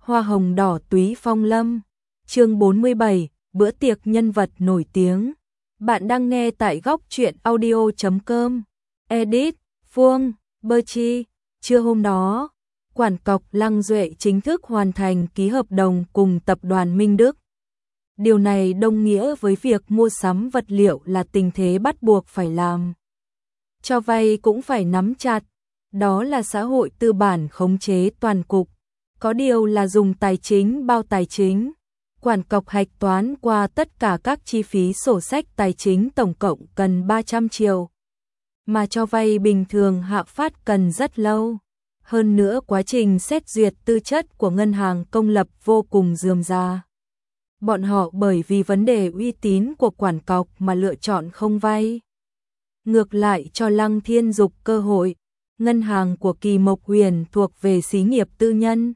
Hoa hồng đỏ túy phong lâm. Chương 47, bữa tiệc nhân vật nổi tiếng. Bạn đang nghe tại góc truyện audio.com. Edit, Phương, Berchi. Trưa hôm đó, quản cọc Lăng Duệ chính thức hoàn thành ký hợp đồng cùng tập đoàn Minh Đức. Điều này đồng nghĩa với việc mua sắm vật liệu là tình thế bắt buộc phải làm. Cho vay cũng phải nắm chặt, đó là xã hội tư bản khống chế toàn cục. Có điều là dùng tài chính bao tài chính. Quản cọc hạch toán qua tất cả các chi phí sổ sách tài chính tổng cộng cần 300 triệu. Mà cho vay bình thường Hạ Phát cần rất lâu. Hơn nữa quá trình xét duyệt tư chất của ngân hàng công lập vô cùng rườm rà. Bọn họ bởi vì vấn đề uy tín của quản cọc mà lựa chọn không vay. Ngược lại cho Lăng Thiên Dục cơ hội, ngân hàng của Kỳ Mộc Huyền thuộc về xí nghiệp tư nhân.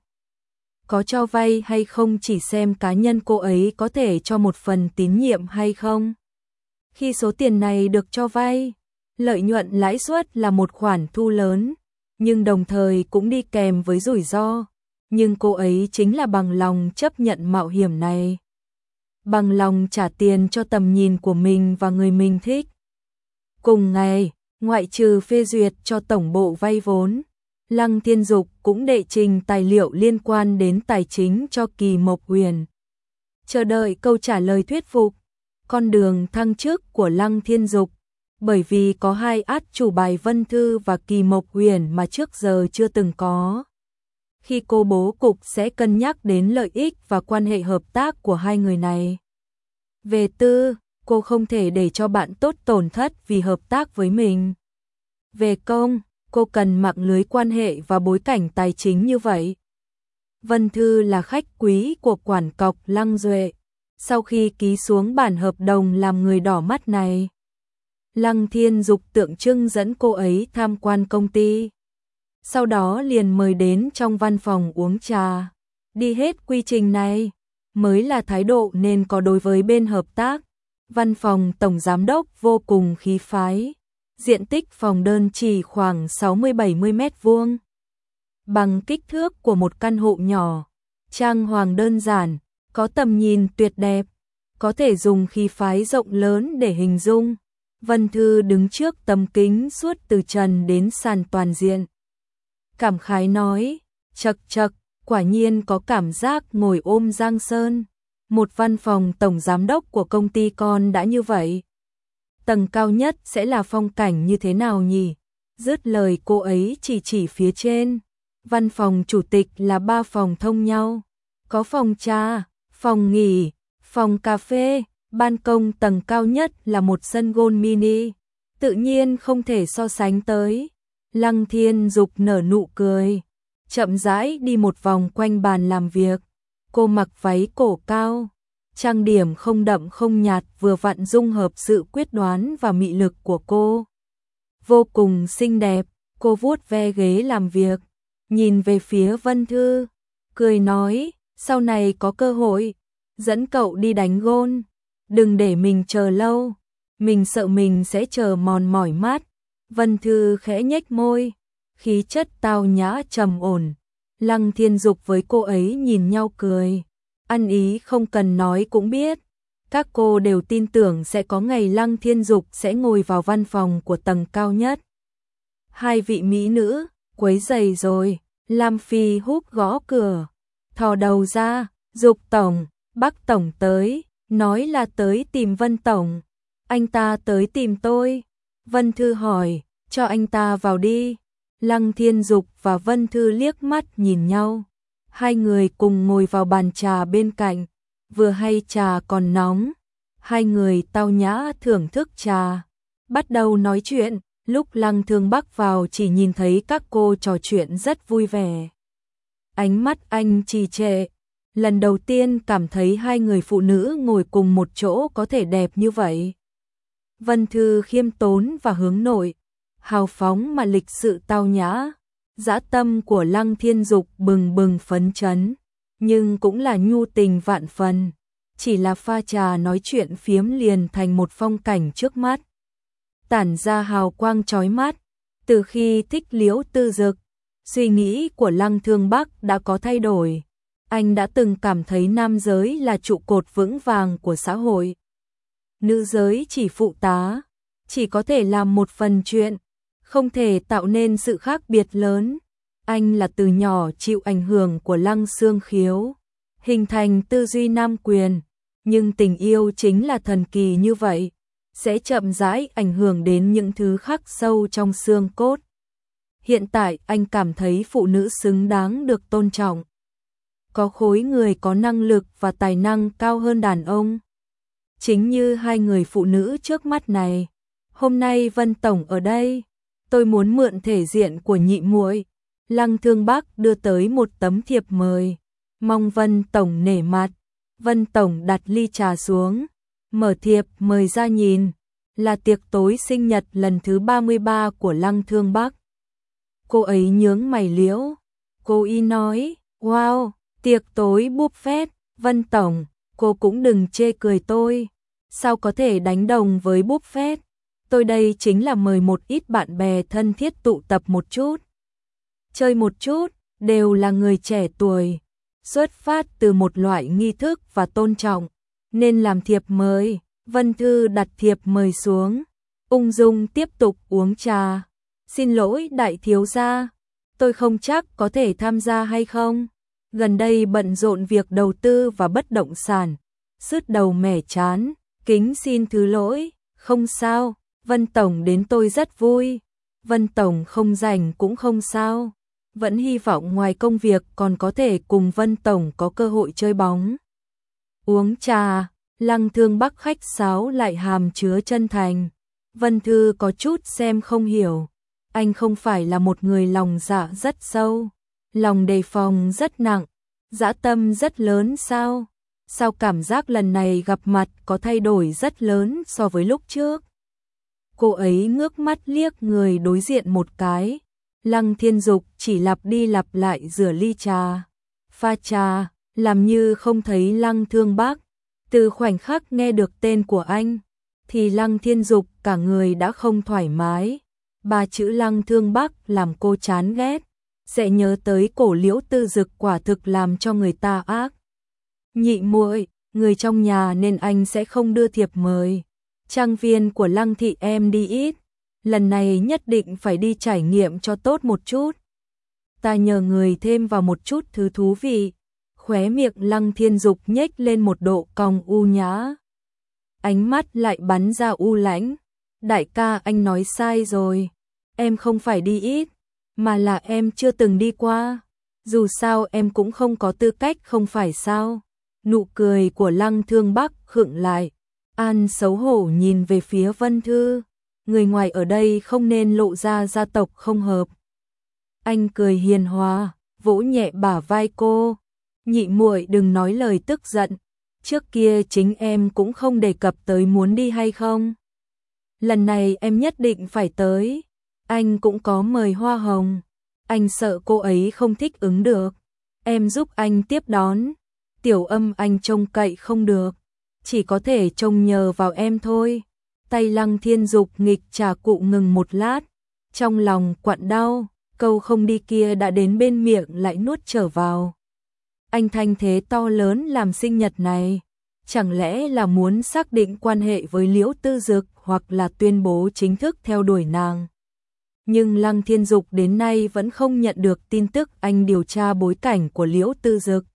Có cho vay hay không chỉ xem cá nhân cô ấy có thể cho một phần tín nhiệm hay không. Khi số tiền này được cho vay, lợi nhuận lãi suất là một khoản thu lớn, nhưng đồng thời cũng đi kèm với rủi ro. Nhưng cô ấy chính là bằng lòng chấp nhận mạo hiểm này. Bằng lòng trả tiền cho tầm nhìn của mình và người mình thích. Cùng ngày, ngoại trừ phê duyệt cho tổng bộ vay vốn, Lăng Thiên Dục cũng đệ trình tài liệu liên quan đến tài chính cho Kỳ Mộc Huyền. Chờ đợi câu trả lời thuyết phục, con đường thăng chức của Lăng Thiên Dục, bởi vì có hai át chủ bài Vân Thư và Kỳ Mộc Huyền mà trước giờ chưa từng có. Khi cô bố cục sẽ cân nhắc đến lợi ích và quan hệ hợp tác của hai người này. Về tư, cô không thể để cho bạn tốt tổn thất vì hợp tác với mình. Về công, cô cần mạng lưới quan hệ và bối cảnh tài chính như vậy. Vân Thư là khách quý của quản cọc Lăng Duệ. Sau khi ký xuống bản hợp đồng làm người đỏ mắt này, Lăng Thiên Dục tượng trưng dẫn cô ấy tham quan công ty. Sau đó liền mời đến trong văn phòng uống trà. Đi hết quy trình này mới là thái độ nên có đối với bên hợp tác. Văn phòng tổng giám đốc vô cùng khí phái. Diện tích phòng đơn chỉ khoảng 60-70 mét vuông. Bằng kích thước của một căn hộ nhỏ. Trang hoàng đơn giản, có tầm nhìn tuyệt đẹp. Có thể dùng khí phái rộng lớn để hình dung. Vân Thư đứng trước tấm kính suốt từ trần đến sàn toàn diện. Cảm khái nói, chậc chậc, quả nhiên có cảm giác ngồi ôm Giang Sơn. Một văn phòng tổng giám đốc của công ty con đã như vậy. Tầng cao nhất sẽ là phong cảnh như thế nào nhỉ? Dứt lời cô ấy chỉ phía trên. Văn phòng chủ tịch là 3 phòng thông nhau. Có phòng trà, phòng nghỉ, phòng cà phê, ban công tầng cao nhất là một sân golf mini. Tự nhiên không thể so sánh tới. Lăng Thiên Dục nở nụ cười. Chậm rãi đi một vòng quanh bàn làm việc. Cô mặc váy cổ cao. Trang điểm không đậm không nhạt vừa vặn dung hợp sự quyết đoán và mị lực của cô. Vô cùng xinh đẹp, cô vuốt ve ghế làm việc, nhìn về phía Vân Thư, cười nói, sau này có cơ hội, dẫn cậu đi đánh golf, đừng để mình chờ lâu, mình sợ mình sẽ chờ mòn mỏi mắt. Vân Thư khẽ nhếch môi, khí chất tao nhã trầm ổn. Lăng Thiên Dục với cô ấy nhìn nhau cười. Ăn ý không cần nói cũng biết. Các cô đều tin tưởng sẽ có ngày Lăng Thiên Dục sẽ ngồi vào văn phòng của tầng cao nhất. Hai vị mỹ nữ, quấy rầy rồi. Lam Phi Húc gõ cửa. Thò đầu ra, Dục tổng, Bắc tổng tới, nói là tới tìm Vân tổng. Anh ta tới tìm tôi. Vân Thư hỏi, cho anh ta vào đi. Lăng Thiên Dục và Vân Thư liếc mắt nhìn nhau. Hai người cùng ngồi vào bàn trà bên cạnh, vừa hay trà còn nóng. Hai người tao nhã thưởng thức trà. Bắt đầu nói chuyện, lúc Lăng Thương Bắc vào chỉ nhìn thấy các cô trò chuyện rất vui vẻ. Ánh mắt anh trì trệ. Lần đầu tiên cảm thấy hai người phụ nữ ngồi cùng một chỗ có thể đẹp như vậy. Vân Thư khiêm tốn và hướng nội, hào phóng mà lịch sự tao nhã. Dã tâm của Lăng Thiên Dục bừng bừng phấn chấn, nhưng cũng là nhu tình vạn phần. Chỉ là pha trà nói chuyện phiếm liền thành một phong cảnh trước mắt. Tản ra hào quang chói mắt. Từ khi thích Liễu Tư Dực, suy nghĩ của Lăng Thương Bắc đã có thay đổi. Anh đã từng cảm thấy nam giới là trụ cột vững vàng của xã hội. Nữ giới chỉ phụ tá, chỉ có thể làm một phần chuyện, không thể tạo nên sự khác biệt lớn. Anh là từ nhỏ chịu ảnh hưởng của Lăng Xương Khiếu, hình thành tư duy nam quyền, nhưng tình yêu chính là thần kỳ như vậy, sẽ chậm rãi ảnh hưởng đến những thứ khắc sâu trong xương cốt. Hiện tại anh cảm thấy phụ nữ xứng đáng được tôn trọng. Có khối người có năng lực và tài năng cao hơn đàn ông. Chính như hai người phụ nữ trước mắt này. Hôm nay Vân Tổng ở đây, tôi muốn mượn thể diện của nhị muội. Lăng Thương Bắc đưa tới một tấm thiệp mời, mong Vân Tổng nể mặt. Vân Tổng đặt ly trà xuống, mở thiệp mời ra nhìn, là tiệc tối sinh nhật lần thứ 33 của Lăng Thương Bắc. Cô ấy nhướng mày liễu, cô y nói, wow, tiệc tối buffet, Vân Tổng, cô cũng đừng chê cười tôi, sao có thể đánh đồng với buffet, tôi đây chính là mời một ít bạn bè thân thiết tụ tập một chút. Chơi một chút, đều là người trẻ tuổi, xuất phát từ một loại nghi thức và tôn trọng, nên làm thiệp mời. Vân Thư đặt thiệp mời xuống, ung dung tiếp tục uống trà. Xin lỗi đại thiếu gia, tôi không chắc có thể tham gia hay không. Gần đây bận rộn việc đầu tư và bất động sản, sứt đầu mẻ chán, kính xin thứ lỗi. Không sao, Vân Tổng đến tôi rất vui. Vân Tổng không rảnh cũng không sao, vẫn hy vọng ngoài công việc còn có thể cùng Vân Tổng có cơ hội chơi bóng. Uống trà, Lăng Thương Bắc khách sáo lại hàm chứa chân thành. Vân Thư có chút xem không hiểu. Anh không phải là một người lòng dạ rất sâu, lòng đề phòng rất nặng, dã tâm rất lớn sao? Sao cảm giác lần này gặp mặt có thay đổi rất lớn so với lúc trước? Cô ấy ngước mắt liếc người đối diện một cái. Lăng Thiên Dục chỉ lặp đi lặp lại rửa ly trà, pha trà, làm như không thấy Lăng Thương Bắc. Từ khoảnh khắc nghe được tên của anh, thì Lăng Thiên Dục cả người đã không thoải mái. Ba chữ Lăng Thương Bắc làm cô chán ghét, sẽ nhớ tới cổ Liễu Tư Dực quả thực làm cho người ta ác. Nhị muội, người trong nhà nên anh sẽ không đưa thiệp mời. Trang viên của Lăng thị em đi ít, lần này nhất định phải đi trải nghiệm cho tốt một chút. Ta nhờ người thêm vào một chút thứ thú vị. Khóe miệng Lăng Thiên Dục nhếch lên một độ cong u nhã. Ánh mắt lại bắn ra u lãnh. Đại ca anh nói sai rồi. Em không phải đi ít, mà là em chưa từng đi qua. Dù sao em cũng không có tư cách không phải sao. Nụ cười của Lăng Thương Bắc khựng lại. An xấu hổ nhìn về phía Vân Thư. Người ngoài ở đây không nên lộ ra gia tộc không hợp. Anh cười hiền hòa, vỗ nhẹ bả vai cô. Nhị muội đừng nói lời tức giận. Trước kia chính em cũng không đề cập tới muốn đi hay không. Lần này em nhất định phải tới. Anh cũng có mời hoa hồng. Anh sợ cô ấy không thích ứng được. Em giúp anh tiếp đón. Tiểu Âm anh trông cậy không được, chỉ có thể trông nhờ vào em thôi. Tay Lăng Thiên Dục nghịch trà cụ ngừng một lát, trong lòng quặn đau, câu không đi kia đã đến bên miệng lại nuốt trở vào. Anh thanh thế to lớn làm sinh nhật này, chẳng lẽ là muốn xác định quan hệ với Liễu Tư Dực hoặc là tuyên bố chính thức theo đuổi nàng. Nhưng Lăng Thiên Dục đến nay vẫn không nhận được tin tức anh điều tra bối cảnh của Liễu Tư Dực.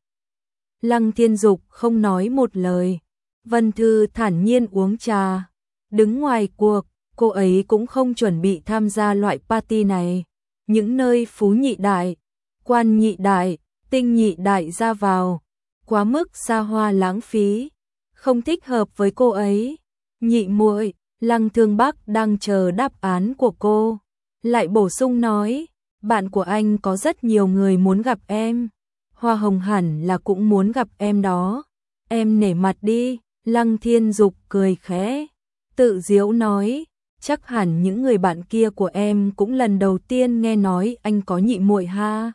Lăng Thiên Dục không nói một lời. Vân Thư thản nhiên uống trà. Đứng ngoài cuộc, cô ấy cũng không chuẩn bị tham gia loại party này. Những nơi phú nhị đại, quan nhị đại, tinh nhị đại ra vào, quá mức xa hoa lãng phí, không thích hợp với cô ấy. Nhị muội, Lăng Thương Bắc đang chờ đáp án của cô. Lại bổ sung nói, bạn của anh có rất nhiều người muốn gặp em. Hoa hồng hẳn là cũng muốn gặp em đó. Em nể mặt đi. Lăng Thiên Dục cười khẽ, tự giễu nói, chắc hẳn những người bạn kia của em cũng lần đầu tiên nghe nói anh có nhị muội ha.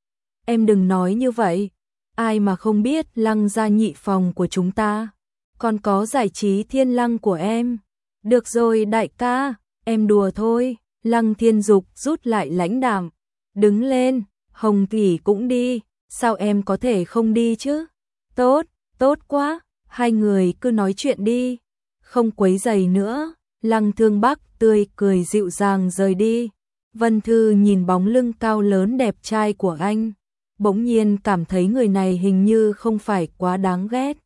Em đừng nói như vậy, ai mà không biết Lăng gia nhị phòng của chúng ta, còn có giải trí Thiên Lăng của em. Được rồi đại ca, em đùa thôi. Lăng Thiên Dục rút lại lãnh đạm, đứng lên, Hồng tỷ cũng đi. sao em có thể không đi chứ? Tốt, tốt quá, hai người cứ nói chuyện đi, không quấy rầy nữa. Lăng Thương Bắc tươi cười dịu dàng rời đi. Vân Thư nhìn bóng lưng cao lớn đẹp trai của anh, bỗng nhiên cảm thấy người này hình như không phải quá đáng ghét.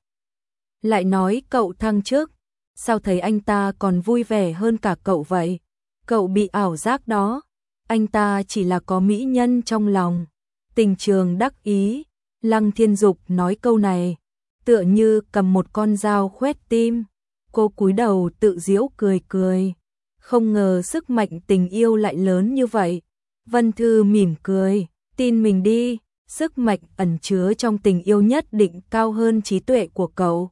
Lại nói cậu thăng chức, sao thấy anh ta còn vui vẻ hơn cả cậu vậy? Cậu bị ảo giác đó, anh ta chỉ là có mỹ nhân trong lòng. Tình Trường đắc ý, Lăng Thiên Dục nói câu này, tựa như cầm một con dao khoét tim. Cô cúi đầu tự giễu cười cười, không ngờ sức mạnh tình yêu lại lớn như vậy. Vân Thư mỉm cười, tin mình đi, sức mạnh ẩn chứa trong tình yêu nhất định cao hơn trí tuệ của cậu,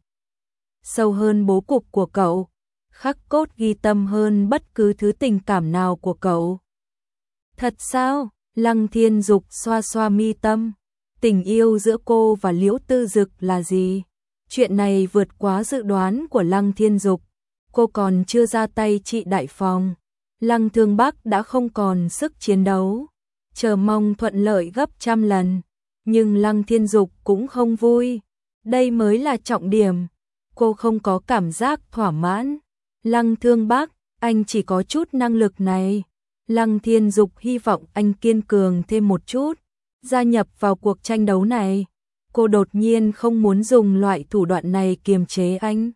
sâu hơn bố cục của cậu, khắc cốt ghi tâm hơn bất cứ thứ tình cảm nào của cậu. Thật sao? Lăng Thiên Dục xoa xoa mi tâm. Tình yêu giữa cô và Liễu Tư Dực là gì? Chuyện này vượt quá dự đoán của Lăng Thiên Dục. Cô còn chưa ra tay trị đại phòng, Lăng Thương Bắc đã không còn sức chiến đấu, chờ mong thuận lợi gấp trăm lần. Nhưng Lăng Thiên Dục cũng không vui. Đây mới là trọng điểm. Cô không có cảm giác thỏa mãn. Lăng Thương Bắc, anh chỉ có chút năng lực này. Lăng Thiên Dục hy vọng anh kiên cường thêm một chút, gia nhập vào cuộc tranh đấu này. Cô đột nhiên không muốn dùng loại thủ đoạn này kiềm chế anh.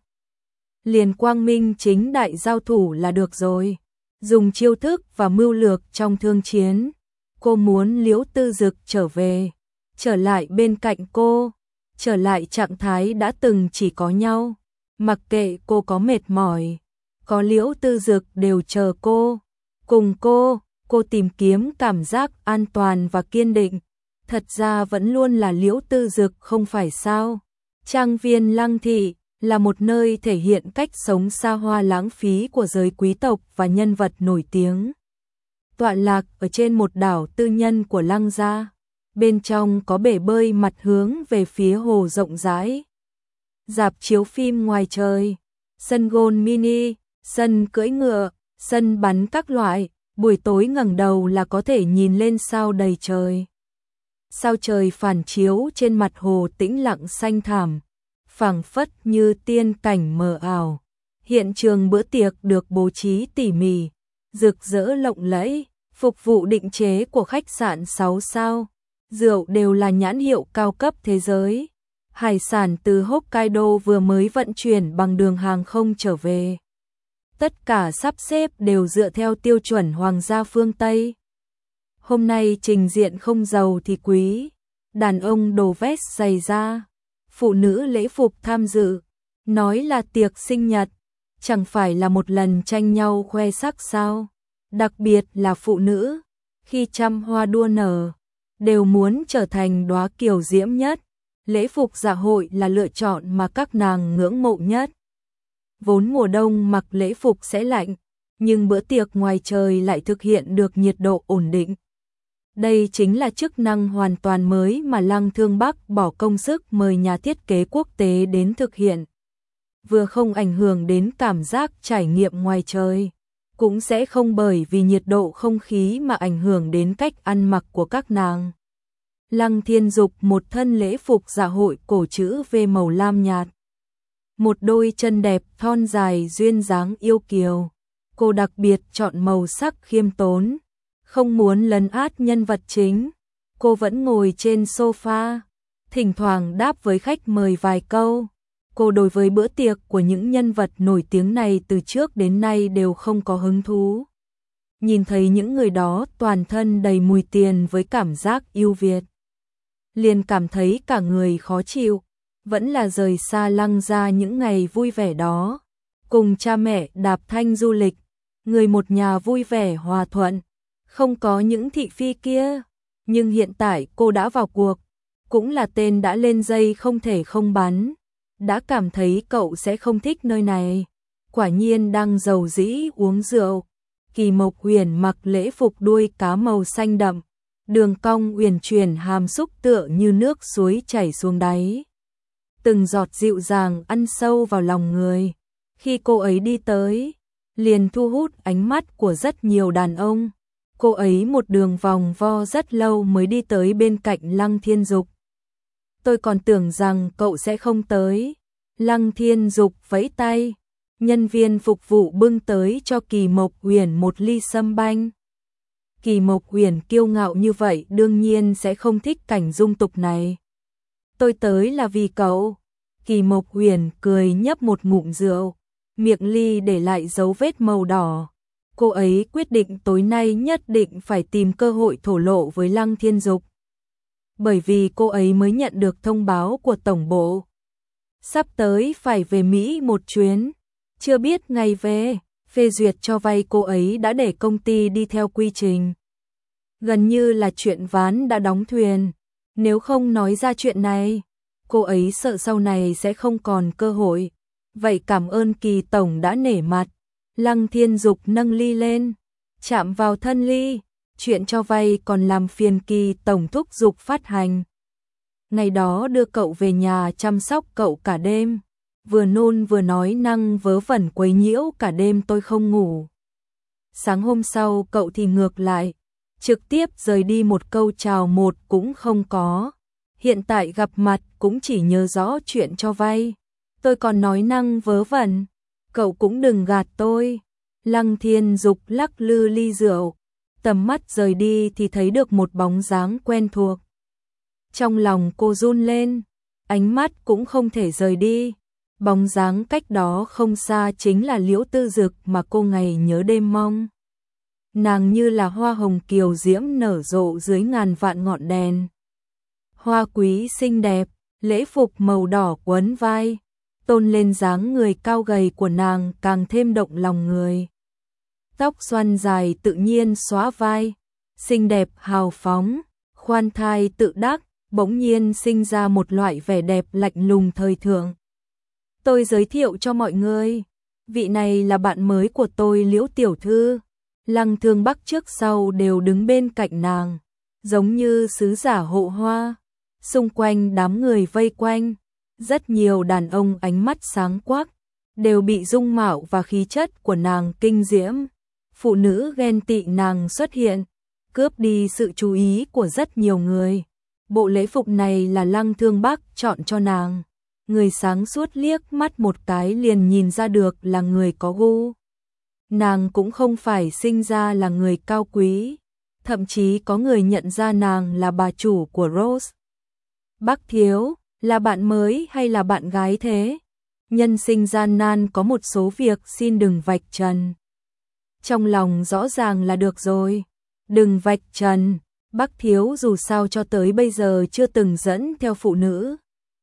Liền quang minh chính đại giao thủ là được rồi. Dùng chiêu thức và mưu lược trong thương chiến. Cô muốn Liễu Tư Dực trở về, trở lại bên cạnh cô, trở lại trạng thái đã từng chỉ có nhau. Mặc kệ cô có mệt mỏi, có Liễu Tư Dực đều chờ cô. Cùng cô tìm kiếm cảm giác an toàn và kiên định. Thật ra vẫn luôn là Liễu Tư Dực không phải sao? Trang viên Lăng Thị là một nơi thể hiện cách sống xa hoa lãng phí của giới quý tộc và nhân vật nổi tiếng. Tọa lạc ở trên một đảo tư nhân của Lăng gia. Bên trong có bể bơi mặt hướng về phía hồ rộng rãi. Rạp chiếu phim ngoài trời, sân golf mini, sân cưỡi ngựa, sân bắn các loại. Buổi tối ngẩng đầu là có thể nhìn lên sao đầy trời. Sao trời phản chiếu trên mặt hồ tĩnh lặng xanh thẳm, phảng phất như tiên cảnh mờ ảo. Hiện trường bữa tiệc được bố trí tỉ mỉ, rực rỡ lộng lẫy, phục vụ định chế của khách sạn 6 sao. Rượu đều là nhãn hiệu cao cấp thế giới. Hải sản từ Hokkaido vừa mới vận chuyển bằng đường hàng không trở về. Tất cả sắp xếp đều dựa theo tiêu chuẩn hoàng gia phương Tây. Hôm nay trình diện không giàu thì quý, đàn ông đồ vest giày da, phụ nữ lễ phục tham dự, nói là tiệc sinh nhật, chẳng phải là một lần tranh nhau khoe sắc sao? Đặc biệt là phụ nữ, khi trăm hoa đua nở, đều muốn trở thành đóa kiều diễm nhất. Lễ phục dạ hội là lựa chọn mà các nàng ngưỡng mộ nhất. Vốn mùa đông mặc lễ phục sẽ lạnh, nhưng bữa tiệc ngoài trời lại thực hiện được nhiệt độ ổn định. Đây chính là chức năng hoàn toàn mới mà Lăng Thương Bắc bỏ công sức mời nhà thiết kế quốc tế đến thực hiện. Vừa không ảnh hưởng đến cảm giác trải nghiệm ngoài trời, cũng sẽ không bởi vì nhiệt độ không khí mà ảnh hưởng đến cách ăn mặc của các nàng. Lăng Thiên Dục một thân lễ phục dạ hội cổ chữ V màu lam nhạt. Một đôi chân đẹp thon dài duyên dáng yêu kiều. Cô đặc biệt chọn màu sắc khiêm tốn, không muốn lấn át nhân vật chính. Cô vẫn ngồi trên sofa, thỉnh thoảng đáp với khách mời vài câu. Cô đối với bữa tiệc của những nhân vật nổi tiếng này từ trước đến nay đều không có hứng thú. Nhìn thấy những người đó toàn thân đầy mùi tiền với cảm giác yêu Việt, liền cảm thấy cả người khó chịu. Vẫn là rời xa Lăng gia những ngày vui vẻ đó, cùng cha mẹ đạp thanh du lịch, người một nhà vui vẻ hòa thuận, không có những thị phi kia. Nhưng hiện tại cô đã vào cuộc, cũng là tên đã lên dây không thể không bắn, đã cảm thấy cậu sẽ không thích nơi này. Quả nhiên đang giàu dĩ uống rượu. Kỳ Mộc Huyền mặc lễ phục đuôi cá màu xanh đậm, đường cong uyển chuyển hàm xúc tựa như nước suối chảy xuống đáy. Từng giọt dịu dàng ăn sâu vào lòng người. Khi cô ấy đi tới, liền thu hút ánh mắt của rất nhiều đàn ông. Cô ấy một đường vòng vo rất lâu mới đi tới bên cạnh Lăng Thiên Dục. tôi còn tưởng rằng cậu sẽ không tới. Lăng Thiên Dục vẫy tay, nhân viên phục vụ bưng tới cho Kỳ Mộc Uyển một ly sâm banh. Kỳ Mộc Uyển kiêu ngạo như vậy đương nhiên sẽ không thích cảnh dung tục này. Tôi tới là vì cậu. Kỳ Mộc Uyển cười nhấp một ngụm rượu, miệng ly để lại dấu vết màu đỏ. Cô ấy quyết định tối nay nhất định phải tìm cơ hội thổ lộ với Lăng Thiên Dục. Bởi vì cô ấy mới nhận được thông báo của tổng bộ. Sắp tới phải về Mỹ một chuyến, chưa biết ngày về, phê duyệt cho vay cô ấy đã để công ty đi theo quy trình. Gần như là chuyện ván đã đóng thuyền, nếu không nói ra chuyện này, cô ấy sợ sau này sẽ không còn cơ hội. Vậy cảm ơn Kỳ tổng đã nể mặt. Lăng Thiên Dục nâng ly lên, chạm vào thân ly, chuyện cho vay còn làm phiền Kỳ tổng thúc giục phát hành. Ngày đó đưa cậu về nhà chăm sóc cậu cả đêm, vừa nôn vừa nói năng vớ vẩn quấy nhiễu cả đêm tôi không ngủ. Sáng hôm sau cậu thì ngược lại, trực tiếp rời đi một câu chào một cũng không có. Hiện tại gặp mặt cũng chỉ nhớ rõ chuyện cho vay. Tôi còn nói năng vớ vẩn, cậu cũng đừng gạt tôi. Lăng Thiên Dục lắc lư ly rượu, tầm mắt rời đi thì thấy được một bóng dáng quen thuộc. Trong lòng cô run lên, ánh mắt cũng không thể rời đi. Bóng dáng cách đó không xa chính là Liễu Tư Dực mà cô ngày nhớ đêm mong. Nàng như là hoa hồng kiều diễm nở rộ dưới ngàn vạn ngọn đèn. Hoa quý xinh đẹp, lễ phục màu đỏ quấn vai, tôn lên dáng người cao gầy của nàng càng thêm động lòng người. Tóc xoăn dài tự nhiên xóa vai, xinh đẹp hào phóng, khoan thai tự đắc, bỗng nhiên sinh ra một loại vẻ đẹp lạnh lùng thời thượng. Tôi giới thiệu cho mọi người, vị này là bạn mới của tôi Liễu tiểu thư. Lăng Thương Bắc trước sau đều đứng bên cạnh nàng, giống như sứ giả hộ hoa. Xung quanh đám người vây quanh, rất nhiều đàn ông ánh mắt sáng quắc, đều bị dung mạo và khí chất của nàng kinh diễm. Phụ nữ ghen tị nàng xuất hiện, cướp đi sự chú ý của rất nhiều người. Bộ lễ phục này là Lăng Thương Bắc chọn cho nàng. Người sáng suốt liếc mắt một cái liền nhìn ra được là người có gu. Nàng cũng không phải sinh ra là người cao quý, thậm chí có người nhận ra nàng là bà chủ của Rose. Bắc thiếu, là bạn mới hay là bạn gái thế? Nhân sinh gian nan có một số việc xin đừng vạch trần. Trong lòng rõ ràng là được rồi, đừng vạch trần. Bắc thiếu dù sao cho tới bây giờ chưa từng dẫn theo phụ nữ.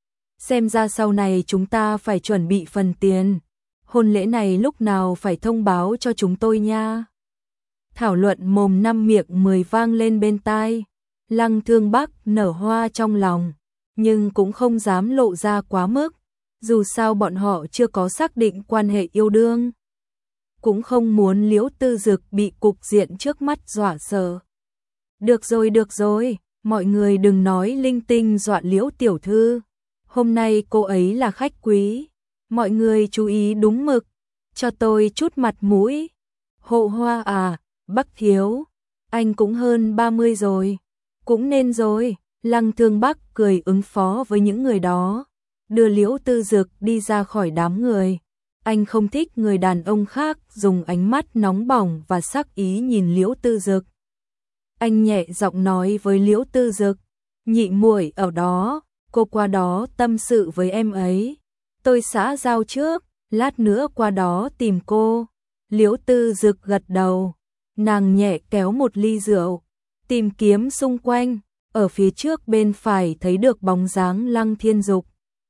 Xem ra sau này chúng ta phải chuẩn bị phần tiền. Hôn lễ này lúc nào phải thông báo cho chúng tôi nha. Thảo luận mồm năm miệng 10 vang lên bên tai. Lăng Thương Bắc nở hoa trong lòng, nhưng cũng không dám lộ ra quá mức. Dù sao bọn họ chưa có xác định quan hệ yêu đương. Cũng không muốn Liễu Tư Dực bị cục diện trước mắt dọa sợ. Được rồi, mọi người đừng nói linh tinh dọa Liễu tiểu thư. Hôm nay cô ấy là khách quý. Mọi người chú ý đúng mực, cho tôi chút mặt mũi. Hộ hoa à, Bắc thiếu, anh cũng hơn 30 rồi. Cũng nên rồi, Lăng Thương Bắc cười ứng phó với những người đó. Đưa Liễu Tư Dực đi ra khỏi đám người. Anh không thích người đàn ông khác dùng ánh mắt nóng bỏng và sắc ý nhìn Liễu Tư Dực. Anh nhẹ giọng nói với Liễu Tư Dực, nhị muội ở đó, cô qua đó tâm sự với em ấy. Tôi xã giao trước, lát nữa qua đó tìm cô. Liễu Tư Dực gật đầu, nàng nhẹ kéo một ly rượu, tìm kiếm xung quanh, ở phía trước bên phải thấy được bóng dáng Lăng Thiên Dục.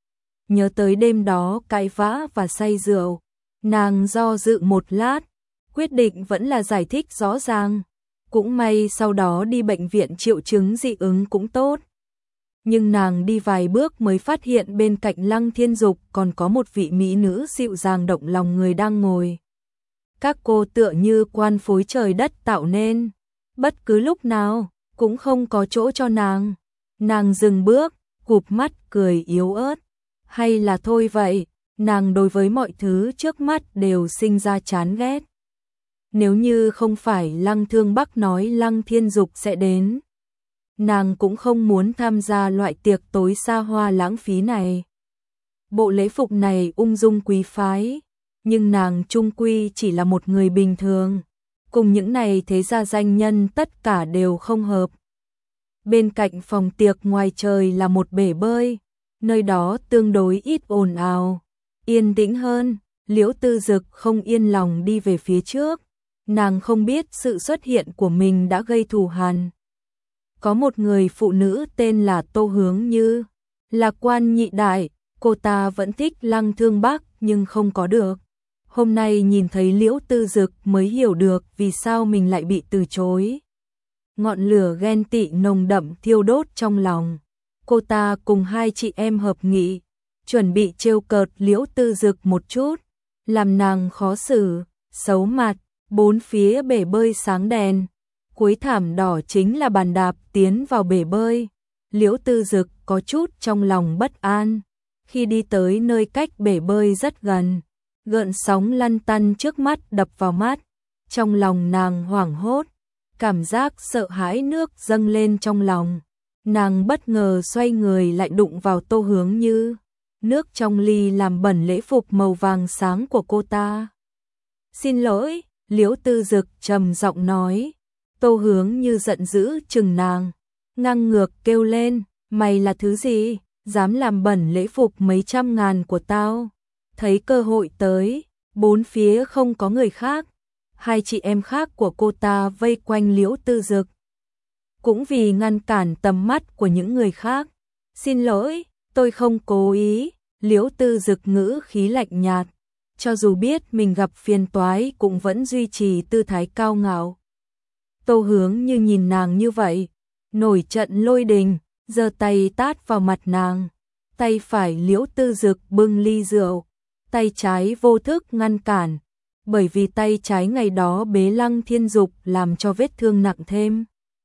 Nhớ tới đêm đó cãi vã và say rượu, nàng do dự một lát, quyết định vẫn là giải thích rõ ràng. Cũng may sau đó đi bệnh viện triệu chứng dị ứng cũng tốt. Nhưng nàng đi vài bước mới phát hiện bên cạnh Lăng Thiên Dục còn có một vị mỹ nữ dịu dàng động lòng người đang ngồi. Các cô tựa như quan phối trời đất tạo nên, bất cứ lúc nào cũng không có chỗ cho nàng. Nàng dừng bước, cụp mắt cười yếu ớt. Hay là thôi vậy, nàng đối với mọi thứ trước mắt đều sinh ra chán ghét. Nếu như không phải Lăng Thương Bắc nói Lăng Thiên Dục sẽ đến, nàng cũng không muốn tham gia loại tiệc tối xa hoa lãng phí này. Bộ lễ phục này ung dung quý phái, nhưng nàng chung quy chỉ là một người bình thường, cùng những này thế gia danh nhân tất cả đều không hợp. Bên cạnh phòng tiệc ngoài trời là một bể bơi, nơi đó tương đối ít ồn ào, yên tĩnh hơn. Liễu Tư Dực không yên lòng đi về phía trước, nàng không biết sự xuất hiện của mình đã gây thù hằn. Có một người phụ nữ tên là Tô Hướng Như, là quan nhị đại, cô ta vẫn thích Lăng Thương Bắc nhưng không có được. Hôm nay nhìn thấy Liễu Tư Dực mới hiểu được vì sao mình lại bị từ chối. Ngọn lửa ghen tị nồng đậm thiêu đốt trong lòng. Cô ta cùng hai chị em hợp nghị, chuẩn bị trêu cợt Liễu Tư Dực một chút, làm nàng khó xử, xấu mặt. Bốn phía bể bơi sáng đèn, cuối thảm đỏ chính là bàn đạp tiến vào bể bơi. Liễu Tư Dực có chút trong lòng bất an. Khi đi tới nơi cách bể bơi rất gần, gợn sóng lăn tăn trước mắt đập vào mắt, trong lòng nàng hoảng hốt, cảm giác sợ hãi nước dâng lên trong lòng. Nàng bất ngờ xoay người lại đụng vào Tô Hướng Như, nước trong ly làm bẩn lễ phục màu vàng sáng của cô ta. Xin lỗi, Liễu Tư Dực trầm giọng nói. Tô Hướng Như giận dữ chừng nàng, ngang ngược kêu lên, mày là thứ gì, dám làm bẩn lễ phục mấy trăm ngàn của tao. Thấy cơ hội tới, bốn phía không có người khác, hai chị em khác của cô ta vây quanh Liễu Tư Dực, cũng vì ngăn cản tầm mắt của những người khác. Xin lỗi, tôi không cố ý. Liễu Tư Dực ngữ khí lạnh nhạt, cho dù biết mình gặp phiền toái cũng vẫn duy trì tư thái cao ngạo. Tô Hướng Như nhìn nàng như vậy, nổi trận lôi đình, giơ tay tát vào mặt nàng. Tay phải Liễu Tư Dực bưng ly rượu, tay trái vô thức ngăn cản, bởi vì tay trái ngày đó bế Lăng Thiên Dục làm cho vết thương nặng thêm.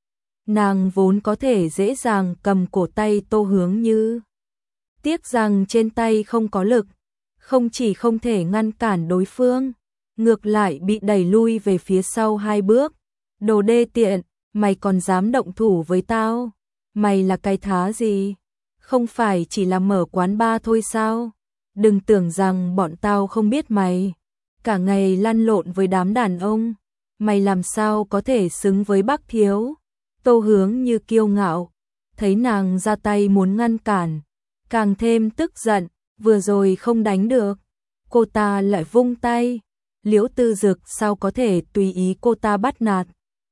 Nàng vốn có thể dễ dàng cầm cổ tay Tô Hướng Như, tiếc rằng trên tay không có lực, không chỉ không thể ngăn cản đối phương, ngược lại bị đẩy lui về phía sau 2 bước. Đồ đê tiện, mày còn dám động thủ với tao? Mày là cái thá gì? Không phải chỉ là mở quán bar thôi sao? Đừng tưởng rằng bọn tao không biết mày. Cả ngày lăn lộn với đám đàn ông, mày làm sao có thể xứng với Bắc Thiếu? Tô Hướng Như kiêu ngạo, thấy nàng ra tay muốn ngăn cản, càng thêm tức giận, vừa rồi không đánh được, cô ta lại vung tay. Liễu Tư Dực sao có thể tùy ý cô ta bắt nạt.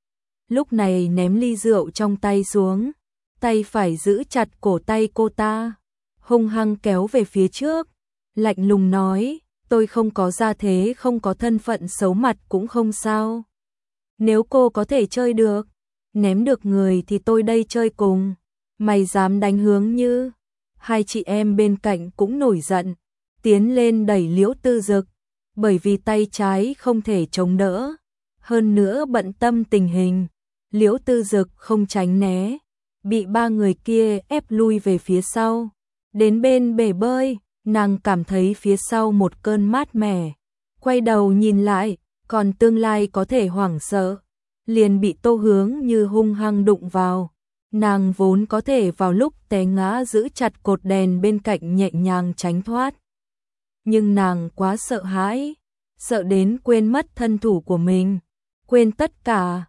Lúc này ném ly rượu trong tay xuống, tay phải giữ chặt cổ tay cô ta, hung hăng kéo về phía trước, lạnh lùng nói, tôi không có gia thế, không có thân phận, xấu mặt cũng không sao. Nếu cô có thể chơi được, ném được người thì tôi đây chơi cùng. Mày dám đánh Hướng Như? Hai chị em bên cạnh cũng nổi giận, tiến lên đẩy Liễu Tư Dực, bởi vì tay trái không thể chống đỡ, hơn nữa bận tâm tình hình, Liễu Tư Dực không tránh né, bị 3 người kia ép lui về phía sau. Đến bên bể bơi, nàng cảm thấy phía sau một cơn mát mẻ, quay đầu nhìn lại, còn tương lai có thể hoảng sợ, liền bị Tô Hướng Như hung hăng đụng vào. Nàng vốn có thể vào lúc té ngã giữ chặt cột đèn bên cạnh nhẹ nhàng tránh thoát, nhưng nàng quá sợ hãi, sợ đến quên mất thân thủ của mình, quên tất cả.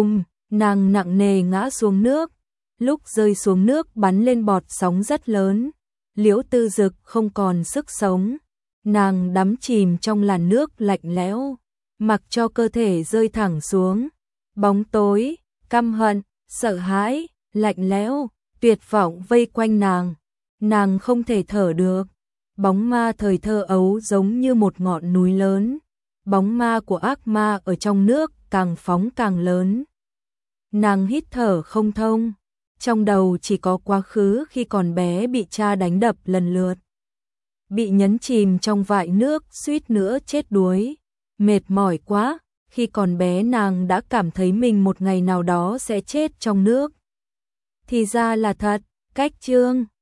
Nàng nặng nề ngã xuống nước, lúc rơi xuống nước bắn lên bọt sóng rất lớn. Liễu Tư Dực không còn sức sống, nàng đắm chìm trong làn nước lạnh lẽo, mặc cho cơ thể rơi thẳng xuống. Bóng tối, căm hận, sợ hãi, lạnh lẽo, tuyệt vọng vây quanh nàng không thể thở được. Bóng ma thời thơ ấu giống như một ngọn núi lớn, bóng ma của ác ma ở trong nước càng phóng càng lớn. Nàng hít thở không thông, trong đầu chỉ có quá khứ khi còn bé bị cha đánh đập lần lượt, bị nhấn chìm trong vại nước suýt nữa chết đuối, mệt mỏi quá. Khi còn bé nàng đã cảm thấy mình một ngày nào đó sẽ chết trong nước. Thì ra là thật. Cách chương